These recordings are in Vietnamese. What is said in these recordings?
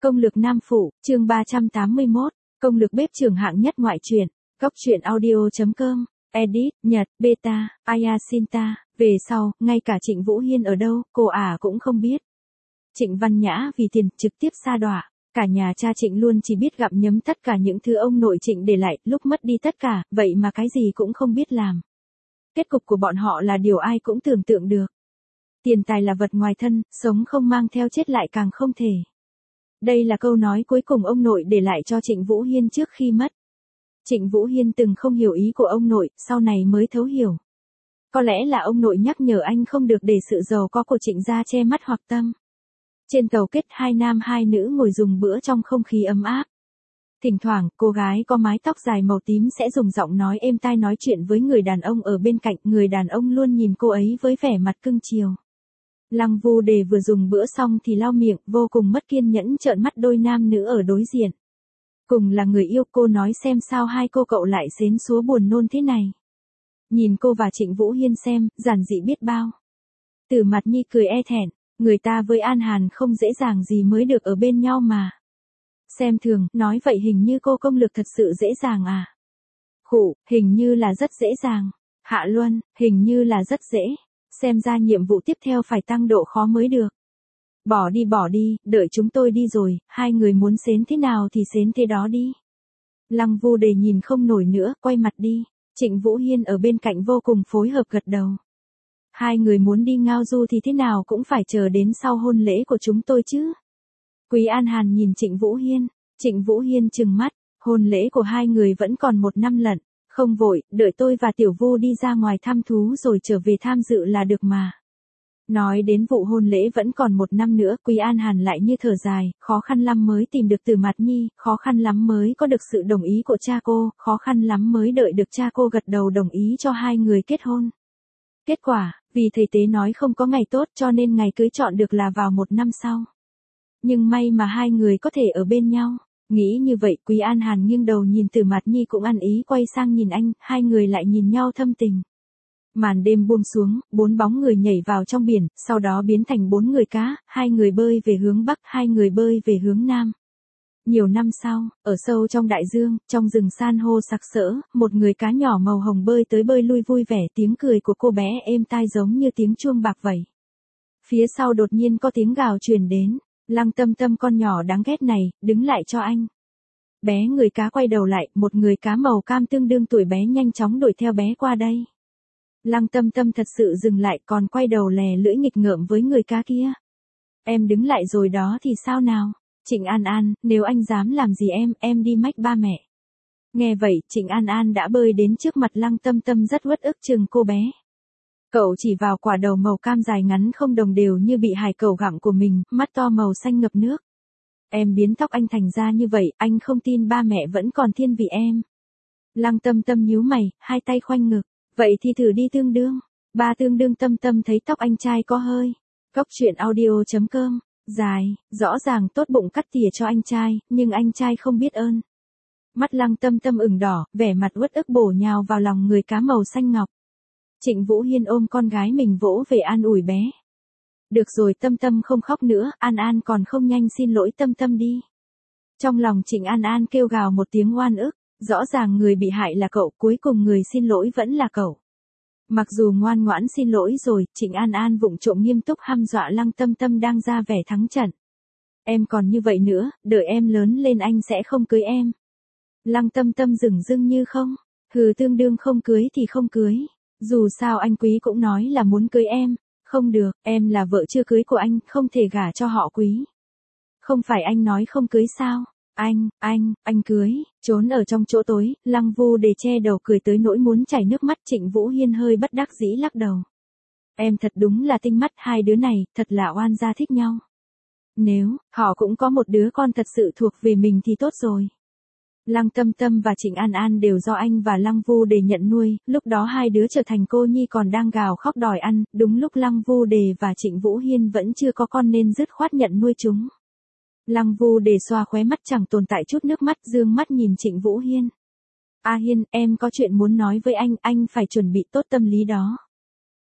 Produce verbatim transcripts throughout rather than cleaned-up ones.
Công lược nam phụ, chương ba trăm tám mươi mốt, công lược bếp trưởng hạng nhất ngoại truyện, góc truyện audio chấm com, edit, Nhật, beta, Ayasinta, về sau, ngay cả Trịnh Vũ Hiên ở đâu, cô ả cũng không biết. Trịnh Văn Nhã vì tiền trực tiếp sa đọa, cả nhà cha Trịnh luôn chỉ biết gặm nhấm tất cả những thứ ông nội Trịnh để lại, lúc mất đi tất cả, vậy mà cái gì cũng không biết làm. Kết cục của bọn họ là điều ai cũng tưởng tượng được. Tiền tài là vật ngoài thân, sống không mang theo chết lại càng không thể. Đây là câu nói cuối cùng ông nội để lại cho Trịnh Vũ Hiên trước khi mất. Trịnh Vũ Hiên từng không hiểu ý của ông nội, sau này mới thấu hiểu. Có lẽ là ông nội nhắc nhở anh không được để sự giàu có của Trịnh gia che mắt hoặc tâm. Trên tàu kết hai nam hai nữ ngồi dùng bữa trong không khí ấm áp. Thỉnh thoảng, cô gái có mái tóc dài màu tím sẽ dùng giọng nói êm tai nói chuyện với người đàn ông ở bên cạnh, người đàn ông luôn nhìn cô ấy với vẻ mặt cưng chiều. Lăng Vu Đề vừa dùng bữa xong thì lau miệng, vô cùng mất kiên nhẫn trợn mắt đôi nam nữ ở đối diện. Cùng là người yêu, cô nói xem sao hai cô cậu lại xến xúa buồn nôn thế này. Nhìn cô và Trịnh Vũ Hiên xem, giản dị biết bao. Từ Mặt Nhi cười e thẹn, người ta với An Hàn không dễ dàng gì mới được ở bên nhau mà. Xem thường, nói vậy hình như cô công lược thật sự dễ dàng à. Khụ, hình như là rất dễ dàng. Hạ Luân, hình như là rất dễ. Xem ra nhiệm vụ tiếp theo phải tăng độ khó mới được. Bỏ đi bỏ đi, đợi chúng tôi đi rồi, hai người muốn xến thế nào thì xến thế đó đi. Lăng Vu Đề nhìn không nổi nữa, quay mặt đi. Trịnh Vũ Hiên ở bên cạnh vô cùng phối hợp gật đầu. Hai người muốn đi ngao du thì thế nào cũng phải chờ đến sau hôn lễ của chúng tôi chứ. Quý An Hàn nhìn Trịnh Vũ Hiên, Trịnh Vũ Hiên trừng mắt, hôn lễ của hai người vẫn còn một năm lận, không vội, đợi tôi và Tiểu Vu đi ra ngoài thăm thú rồi trở về tham dự là được mà. Nói đến vụ hôn lễ vẫn còn một năm nữa, Quý An Hàn lại như thở dài, khó khăn lắm mới tìm được Từ Mặt Nhi, khó khăn lắm mới có được sự đồng ý của cha cô, khó khăn lắm mới đợi được cha cô gật đầu đồng ý cho hai người kết hôn. Kết quả, vì thầy tế nói không có ngày tốt cho nên ngày cưới chọn được là vào một năm sau. Nhưng may mà hai người có thể ở bên nhau. Nghĩ như vậy, Quý An Hàn nghiêng đầu nhìn Từ Mặt Nhi cũng ăn ý quay sang nhìn anh, hai người lại nhìn nhau thâm tình. Màn đêm buông xuống, bốn bóng người nhảy vào trong biển, sau đó biến thành bốn người cá, hai người bơi về hướng Bắc, hai người bơi về hướng Nam. Nhiều năm sau, ở sâu trong đại dương, trong rừng san hô sặc sỡ, một người cá nhỏ màu hồng bơi tới bơi lui vui vẻ, tiếng cười của cô bé êm tai giống như tiếng chuông bạc vậy. Phía sau đột nhiên có tiếng gào truyền đến, Lăng Tâm Tâm con nhỏ đáng ghét này, đứng lại cho anh. Bé người cá quay đầu lại, một người cá màu cam tương đương tuổi bé nhanh chóng đuổi theo bé qua đây. Lăng Tâm Tâm thật sự dừng lại còn quay đầu lè lưỡi nghịch ngợm với người cá kia. Em đứng lại rồi đó thì sao nào? Trịnh An An, nếu anh dám làm gì em, em đi mách ba mẹ. Nghe vậy, Trịnh An An đã bơi đến trước mặt Lăng Tâm Tâm rất uất ức chừng cô bé. Cậu chỉ vào quả đầu màu cam dài ngắn không đồng đều như bị hải cẩu gặm của mình, mắt to màu xanh ngập nước. Em biến tóc anh thành ra như vậy, anh không tin ba mẹ vẫn còn thiên vị em. Lăng Tâm Tâm nhíu mày, hai tay khoanh ngực. Vậy thì thử đi tương đương. Ba tương đương Tâm Tâm thấy tóc anh trai có hơi. Góc truyện audio chấm com. Dài, rõ ràng tốt bụng cắt tỉa cho anh trai, nhưng anh trai không biết ơn. Mắt Lăng Tâm Tâm ửng đỏ, vẻ mặt uất ức bổ nhào vào lòng người cá màu xanh ngọc. Trịnh Vũ Hiên ôm con gái mình vỗ về an ủi bé. Được rồi Tâm Tâm không khóc nữa, An An còn không nhanh xin lỗi Tâm Tâm đi. Trong lòng Trịnh An An kêu gào một tiếng oan ức, rõ ràng người bị hại là cậu, cuối cùng người xin lỗi vẫn là cậu. Mặc dù ngoan ngoãn xin lỗi rồi, Trịnh An An vụng trộm nghiêm túc hăm dọa Lăng Tâm Tâm đang ra vẻ thắng trận. Em còn như vậy nữa, đợi em lớn lên anh sẽ không cưới em. Lăng Tâm Tâm dửng dưng như không, hừ tương đương không cưới thì không cưới. Dù sao anh Quý cũng nói là muốn cưới em, không được, em là vợ chưa cưới của anh, không thể gả cho họ Quý. Không phải anh nói không cưới sao? Anh, anh, anh cưới, trốn ở trong chỗ tối, Lăng Vu Đề che đầu cười tới nỗi muốn chảy nước mắt. Trịnh Vũ Hiên hơi bất đắc dĩ lắc đầu. Em thật đúng là tinh mắt, hai đứa này, thật là oan gia thích nhau. Nếu, họ cũng có một đứa con thật sự thuộc về mình thì tốt rồi. Lăng Tâm Tâm và Trịnh An An đều do anh và Lăng Vu Đề nhận nuôi, lúc đó hai đứa trở thành cô nhi còn đang gào khóc đòi ăn, đúng lúc Lăng Vu Đề và Trịnh Vũ Hiên vẫn chưa có con nên dứt khoát nhận nuôi chúng. Lăng Vu Đề xoa khóe mắt chẳng tồn tại chút nước mắt, dương mắt nhìn Trịnh Vũ Hiên. A Hiên, em có chuyện muốn nói với anh, anh phải chuẩn bị tốt tâm lý đó.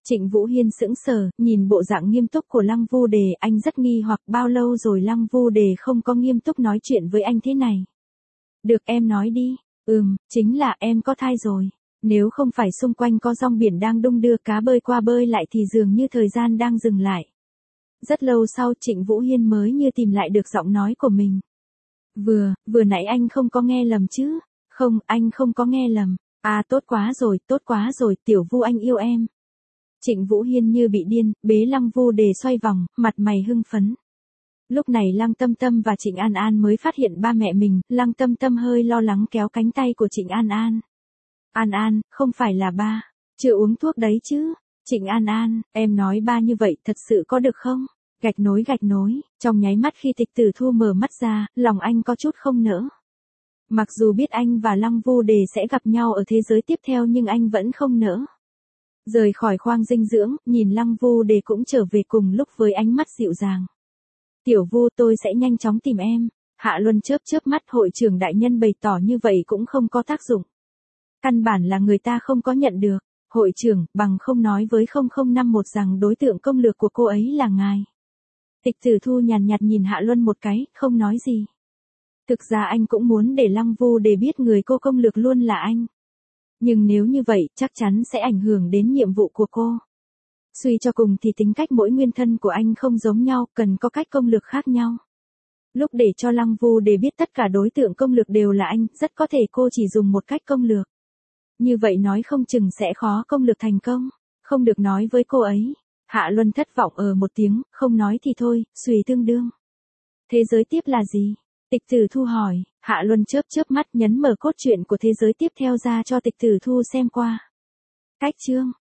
Trịnh Vũ Hiên sững sờ, nhìn bộ dạng nghiêm túc của Lăng Vu Đề, anh rất nghi hoặc bao lâu rồi Lăng Vu Đề không có nghiêm túc nói chuyện với anh thế này. Được em nói đi, ừm, chính là em có thai rồi. Nếu không phải xung quanh có dòng biển đang đung đưa cá bơi qua bơi lại thì dường như thời gian đang dừng lại. Rất lâu sau Trịnh Vũ Hiên mới như tìm lại được giọng nói của mình. Vừa, vừa nãy anh không có nghe lầm chứ? Không, anh không có nghe lầm. À tốt quá rồi, tốt quá rồi, Tiểu Vu anh yêu em. Trịnh Vũ Hiên như bị điên, bế Lăng Vu Đề xoay vòng, mặt mày hưng phấn. Lúc này Lăng Tâm Tâm và Trịnh An An mới phát hiện ba mẹ mình, Lăng Tâm Tâm hơi lo lắng kéo cánh tay của Trịnh An An. An An, không phải là ba, chưa uống thuốc đấy chứ. Trịnh An An, em nói ba như vậy thật sự có được không? Gạch nối gạch nối, trong nháy mắt khi Tịch Tử Thu mở mắt ra, lòng anh có chút không nỡ. Mặc dù biết anh và Lăng Vu Đề sẽ gặp nhau ở thế giới tiếp theo nhưng anh vẫn không nỡ. Rời khỏi khoang dinh dưỡng, nhìn Lăng Vu Đề cũng trở về cùng lúc với ánh mắt dịu dàng. Tiểu Vu tôi sẽ nhanh chóng tìm em. Hạ Luân chớp chớp mắt, hội trưởng đại nhân bày tỏ như vậy cũng không có tác dụng. Căn bản là người ta không có nhận được. Hội trưởng, bằng không nói với không không năm một rằng đối tượng công lược của cô ấy là ngài. Tịch Tử Thu nhàn nhạt nhìn Hạ Luân một cái, không nói gì. Thực ra anh cũng muốn để Lăng Vu Đề biết người cô công lược luôn là anh. Nhưng nếu như vậy, chắc chắn sẽ ảnh hưởng đến nhiệm vụ của cô. Suy cho cùng thì tính cách mỗi nguyên thân của anh không giống nhau, cần có cách công lược khác nhau. Lúc để cho Lăng Vu Đề biết tất cả đối tượng công lược đều là anh, rất có thể cô chỉ dùng một cách công lược. Như vậy nói không chừng sẽ khó công lược thành công. Không được nói với cô ấy. Hạ Luân thất vọng ờ một tiếng, không nói thì thôi, suy tương đương. Thế giới tiếp là gì? Tịch Tử Thu hỏi. Hạ Luân chớp chớp mắt nhấn mở cốt truyện của thế giới tiếp theo ra cho Tịch Tử Thu xem qua. Cách chương.